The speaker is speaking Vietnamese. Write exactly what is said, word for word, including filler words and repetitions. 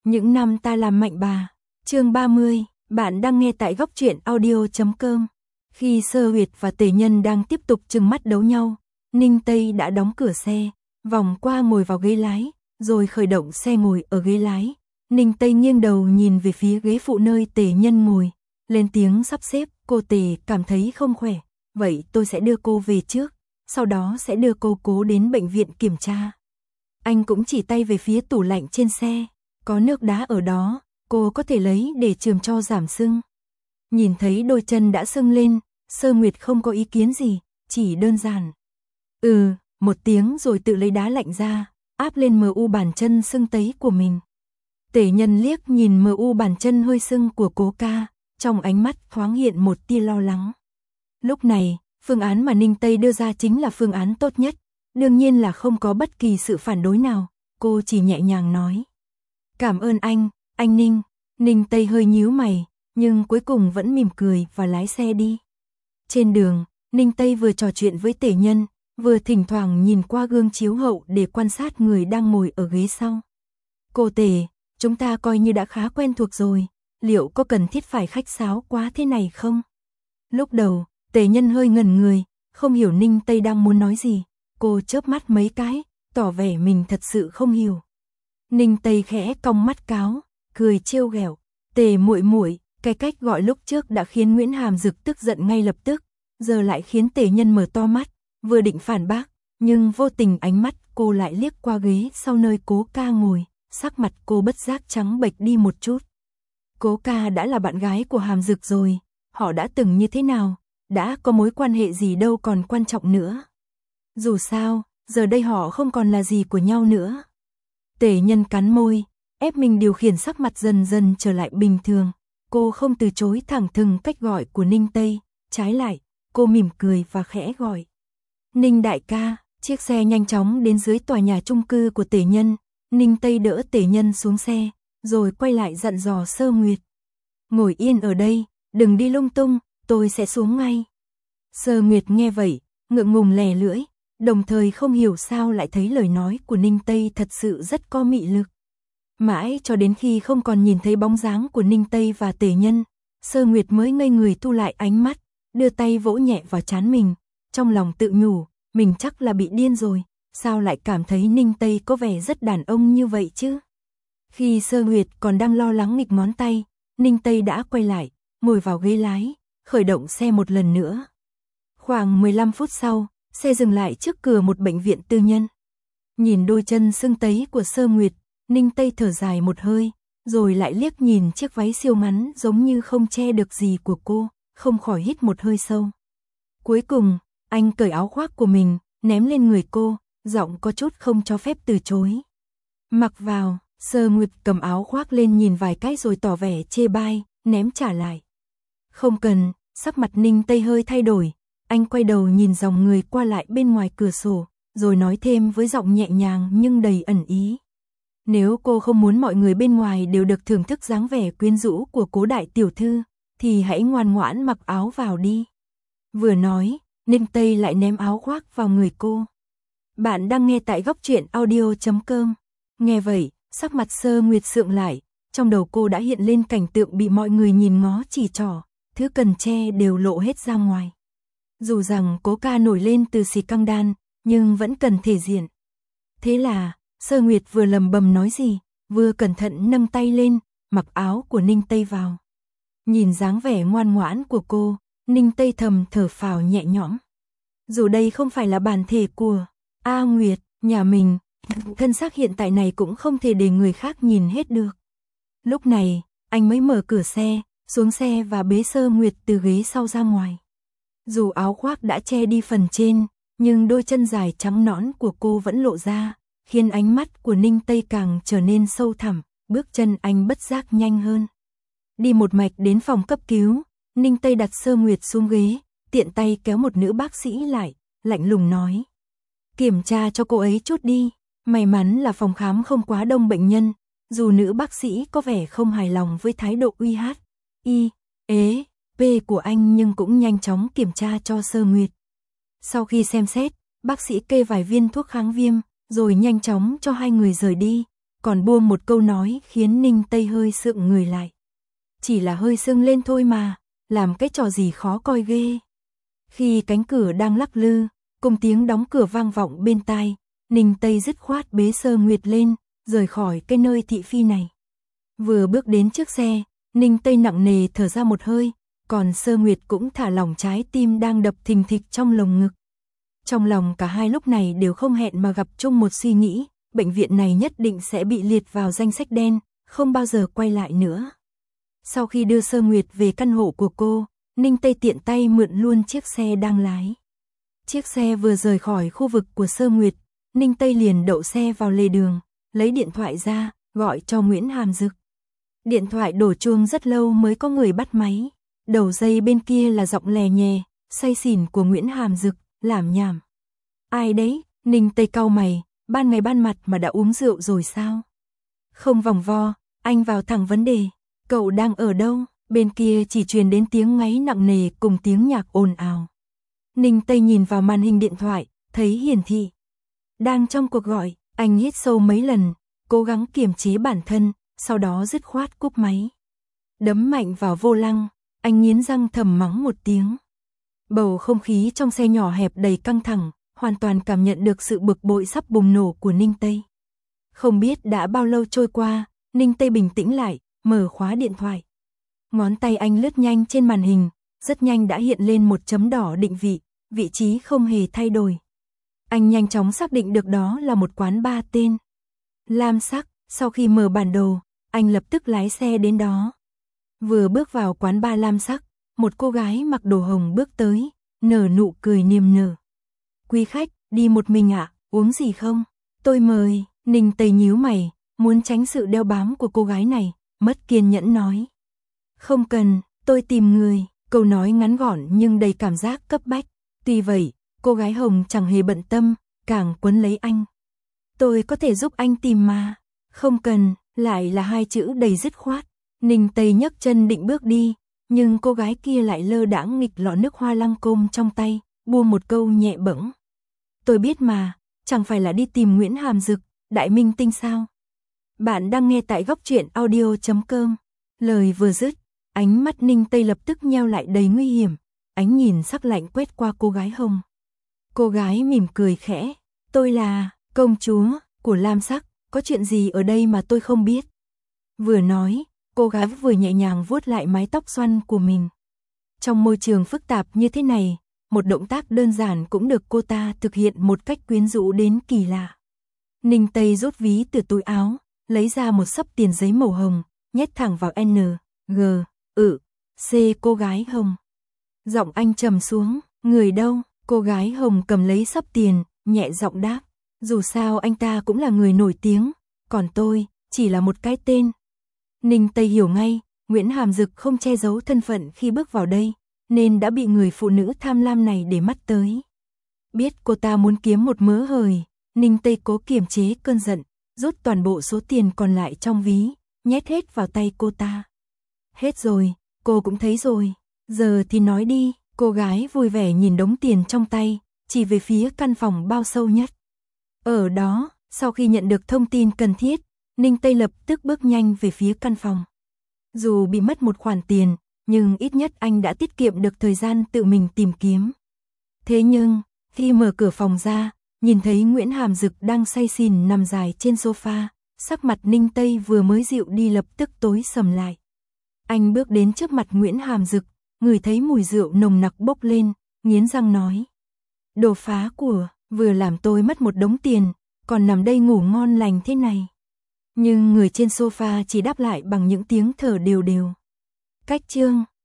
Những năm ta làm mạnh bà. Chương ba mươi, bạn đang nghe tại góc truyện audio chấm com. Khi Sơ Huyệt và Tề Nhân đang tiếp tục trừng mắt đấu nhau, Ninh Tây đã đóng cửa xe, vòng qua ngồi vào ghế lái, rồi khởi động xe ngồi ở ghế lái. Ninh Tây nghiêng đầu nhìn về phía ghế phụ nơi Tề Nhân ngồi, lên tiếng sắp xếp. Cô Tề cảm thấy không khỏe, vậy tôi sẽ đưa cô về trước, sau đó sẽ đưa cô Cố đến bệnh viện kiểm tra. Anh cũng chỉ tay về phía tủ lạnh trên xe, có nước đá ở đó, cô có thể lấy để chườm cho giảm sưng. Nhìn thấy đôi chân đã sưng lên, Sơ Nguyệt không có ý kiến gì, chỉ đơn giản. Ừ, một tiếng rồi tự lấy đá lạnh ra, áp lên mờ u bàn chân sưng tấy của mình. Tề Nhân liếc nhìn mờ u bàn chân hơi sưng của Cố ca, trong ánh mắt thoáng hiện một tia lo lắng. Lúc này, phương án mà Ninh Tây đưa ra chính là phương án tốt nhất, đương nhiên là không có bất kỳ sự phản đối nào, cô chỉ nhẹ nhàng nói. Cảm ơn anh, anh Ninh. Ninh Tây hơi nhíu mày, nhưng cuối cùng vẫn mỉm cười và lái xe đi. Trên đường, Ninh Tây vừa trò chuyện với Tề Nhân, vừa thỉnh thoảng nhìn qua gương chiếu hậu để quan sát người đang ngồi ở ghế sau. Cô Tề, chúng ta coi như đã khá quen thuộc rồi, liệu có cần thiết phải khách sáo quá thế này không? Lúc đầu, Tề Nhân hơi ngẩn người, không hiểu Ninh Tây đang muốn nói gì, cô chớp mắt mấy cái, tỏ vẻ mình thật sự không hiểu. Ninh Tây khẽ cong mắt cáo, cười trêu ghẹo, Tề muội muội, cái cách gọi lúc trước đã khiến Nguyễn Hàm Dực tức giận ngay lập tức, giờ lại khiến Tề Nhân mở to mắt, vừa định phản bác, nhưng vô tình ánh mắt cô lại liếc qua ghế sau nơi Cố ca ngồi, sắc mặt cô bất giác trắng bệch đi một chút. Cố ca đã là bạn gái của Hàm Dực rồi, họ đã từng như thế nào, đã có mối quan hệ gì đâu còn quan trọng nữa. Dù sao, giờ đây họ không còn là gì của nhau nữa. Tề Nhân cắn môi, ép mình điều khiển sắc mặt dần dần trở lại bình thường. Cô không từ chối thẳng thừng cách gọi của Ninh Tây, trái lại, cô mỉm cười và khẽ gọi. Ninh đại ca. Chiếc xe nhanh chóng đến dưới tòa nhà chung cư của Tề Nhân. Ninh Tây đỡ Tề Nhân xuống xe, rồi quay lại dặn dò Sơ Nguyệt. Ngồi yên ở đây, đừng đi lung tung, tôi sẽ xuống ngay. Sơ Nguyệt nghe vậy, ngượng ngùng lè lưỡi, đồng thời không hiểu sao lại thấy lời nói của Ninh Tây thật sự rất có mị lực. Mãi cho đến khi không còn nhìn thấy bóng dáng của Ninh Tây và Tề Nhân, Sơ Nguyệt mới ngây người thu lại ánh mắt, đưa tay vỗ nhẹ vào trán mình, trong lòng tự nhủ, mình chắc là bị điên rồi, sao lại cảm thấy Ninh Tây có vẻ rất đàn ông như vậy chứ? Khi Sơ Nguyệt còn đang lo lắng nghịch ngón tay, Ninh Tây đã quay lại, ngồi vào ghế lái, khởi động xe một lần nữa. Khoảng mười lăm phút sau, xe dừng lại trước cửa một bệnh viện tư nhân. Nhìn đôi chân sưng tấy của Sơ Nguyệt, Ninh Tây thở dài một hơi, rồi lại liếc nhìn chiếc váy siêu ngắn giống như không che được gì của cô, không khỏi hít một hơi sâu. Cuối cùng, anh cởi áo khoác của mình, ném lên người cô, giọng có chút không cho phép từ chối. Mặc vào. Sơ Nguyệt cầm áo khoác lên nhìn vài cái rồi tỏ vẻ chê bai, ném trả lại. Không cần. Sắc mặt Ninh Tây hơi thay đổi, anh quay đầu nhìn dòng người qua lại bên ngoài cửa sổ, rồi nói thêm với giọng nhẹ nhàng nhưng đầy ẩn ý. Nếu cô không muốn mọi người bên ngoài đều được thưởng thức dáng vẻ quyến rũ của Cố đại tiểu thư, thì hãy ngoan ngoãn mặc áo vào đi. Vừa nói, Ninh Tây lại ném áo khoác vào người cô. Bạn đang nghe tại góc truyện audio chấm com. Nghe vậy, sắc mặt Sơ Nguyệt sượng lại, trong đầu cô đã hiện lên cảnh tượng bị mọi người nhìn ngó chỉ trỏ, thứ cần che đều lộ hết ra ngoài. Dù rằng Cố ca nổi lên từ xì căng đan, nhưng vẫn cần thể diện. Thế là, Sơ Nguyệt vừa lầm bầm nói gì, vừa cẩn thận nâng tay lên, mặc áo của Ninh Tây vào. Nhìn dáng vẻ ngoan ngoãn của cô, Ninh Tây thầm thở phào nhẹ nhõm. Dù đây không phải là bản thể của A Nguyệt, nhà mình, thân xác hiện tại này cũng không thể để người khác nhìn hết được. Lúc này, anh mới mở cửa xe, xuống xe và bế Sơ Nguyệt từ ghế sau ra ngoài. Dù áo khoác đã che đi phần trên, nhưng đôi chân dài trắng nõn của cô vẫn lộ ra, khiến ánh mắt của Ninh Tây càng trở nên sâu thẳm, bước chân anh bất giác nhanh hơn. Đi một mạch đến phòng cấp cứu, Ninh Tây đặt Sơ Nguyệt xuống ghế, tiện tay kéo một nữ bác sĩ lại, lạnh lùng nói. Kiểm tra cho cô ấy chút đi. May mắn là phòng khám không quá đông bệnh nhân, dù nữ bác sĩ có vẻ không hài lòng với thái độ uy hát, y, ế, p của anh nhưng cũng nhanh chóng kiểm tra cho Sơ Nguyệt. Sau khi xem xét, bác sĩ kê vài viên thuốc kháng viêm, rồi nhanh chóng cho hai người rời đi, còn buông một câu nói khiến Ninh Tây hơi sượng người lại. Chỉ là hơi sưng lên thôi mà, làm cái trò gì khó coi ghê. Khi cánh cửa đang lắc lư, cùng tiếng đóng cửa vang vọng bên tai, Ninh Tây dứt khoát bế Sơ Nguyệt lên, rời khỏi cái nơi thị phi này. Vừa bước đến trước xe, Ninh Tây nặng nề thở ra một hơi, còn Sơ Nguyệt cũng thả lỏng trái tim đang đập thình thịch trong lồng ngực. Trong lòng cả hai lúc này đều không hẹn mà gặp chung một suy nghĩ, bệnh viện này nhất định sẽ bị liệt vào danh sách đen, không bao giờ quay lại nữa. Sau khi đưa Sơ Nguyệt về căn hộ của cô, Ninh Tây tiện tay mượn luôn chiếc xe đang lái. Chiếc xe vừa rời khỏi khu vực của Sơ Nguyệt, Ninh Tây liền đậu xe vào lề đường, lấy điện thoại ra, gọi cho Nguyễn Hàm Dực. Điện thoại đổ chuông rất lâu mới có người bắt máy. Đầu dây bên kia là giọng lè nhè, say xỉn của Nguyễn Hàm Dực, làm nhảm. Ai đấy? Ninh Tây cau mày, ban ngày ban mặt mà đã uống rượu rồi sao? Không vòng vo, anh vào thẳng vấn đề. Cậu đang ở đâu? Bên kia chỉ truyền đến tiếng ngáy nặng nề cùng tiếng nhạc ồn ào. Ninh Tây nhìn vào màn hình điện thoại, thấy hiển thị. Đang trong cuộc gọi, anh hít sâu mấy lần, cố gắng kiềm chế bản thân, sau đó dứt khoát cúp máy. Đấm mạnh vào vô lăng, anh nghiến răng thầm mắng một tiếng. Bầu không khí trong xe nhỏ hẹp đầy căng thẳng, hoàn toàn cảm nhận được sự bực bội sắp bùng nổ của Ninh Tây. Không biết đã bao lâu trôi qua, Ninh Tây bình tĩnh lại, mở khóa điện thoại. Ngón tay anh lướt nhanh trên màn hình, rất nhanh đã hiện lên một chấm đỏ định vị, vị trí không hề thay đổi. Anh nhanh chóng xác định được đó là một quán bar tên Lam Sắc, sau khi mở bản đồ, anh lập tức lái xe đến đó. Vừa bước vào quán bar Lam Sắc, một cô gái mặc đồ hồng bước tới, nở nụ cười niềm nở. Quý khách, đi một mình ạ, à, uống gì không? Tôi mời. Ninh Tây nhíu mày, muốn tránh sự đeo bám của cô gái này, mất kiên nhẫn nói. Không cần, tôi tìm người. Câu nói ngắn gọn nhưng đầy cảm giác cấp bách. Tuy vậy, cô gái hồng chẳng hề bận tâm, càng quấn lấy anh. Tôi có thể giúp anh tìm mà. Không cần, lại là hai chữ đầy dứt khoát. Ninh Tây nhấc chân định bước đi, nhưng cô gái kia lại lơ đãng nghịch lọ nước hoa lăng côm trong tay, buông một câu nhẹ bẫng. Tôi biết mà, chẳng phải là đi tìm Nguyễn Hàm Dực, đại minh tinh sao? Bạn đang nghe tại góc truyện audio chấm com. Lời vừa dứt, ánh mắt Ninh Tây lập tức nheo lại đầy nguy hiểm, ánh nhìn sắc lạnh quét qua cô gái hồng. Cô gái mỉm cười khẽ, tôi là công chúa của Lam Sắc, có chuyện gì ở đây mà tôi không biết? Vừa nói, cô gái vừa nhẹ nhàng vuốt lại mái tóc xoăn của mình. Trong môi trường phức tạp như thế này, một động tác đơn giản cũng được cô ta thực hiện một cách quyến rũ đến kỳ lạ. Ninh Tây rút ví từ túi áo, lấy ra một xấp tiền giấy màu hồng, nhét thẳng vào N, G, ự, C cô gái hồng. Giọng anh trầm xuống, người đâu? Cô gái hồng cầm lấy xấp tiền, nhẹ giọng đáp. Dù sao anh ta cũng là người nổi tiếng, còn tôi, chỉ là một cái tên. Ninh Tây hiểu ngay, Nguyễn Hàm Dực không che giấu thân phận khi bước vào đây, nên đã bị người phụ nữ tham lam này để mắt tới. Biết cô ta muốn kiếm một mớ hời, Ninh Tây cố kiềm chế cơn giận, rút toàn bộ số tiền còn lại trong ví, nhét hết vào tay cô ta. Hết rồi, cô cũng thấy rồi, giờ thì nói đi. Cô gái vui vẻ nhìn đống tiền trong tay, chỉ về phía căn phòng bao sâu nhất. Ở đó, sau khi nhận được thông tin cần thiết, Ninh Tây lập tức bước nhanh về phía căn phòng. Dù bị mất một khoản tiền, nhưng ít nhất anh đã tiết kiệm được thời gian tự mình tìm kiếm. Thế nhưng, khi mở cửa phòng ra, nhìn thấy Nguyễn Hàm Dực đang say xỉn nằm dài trên sofa, sắc mặt Ninh Tây vừa mới dịu đi lập tức tối sầm lại. Anh bước đến trước mặt Nguyễn Hàm Dực, ngửi thấy mùi rượu nồng nặc bốc lên, nghiến răng nói. Đồ phá của, vừa làm tôi mất một đống tiền, còn nằm đây ngủ ngon lành thế này. Nhưng người trên sofa chỉ đáp lại bằng những tiếng thở đều đều. Cách chương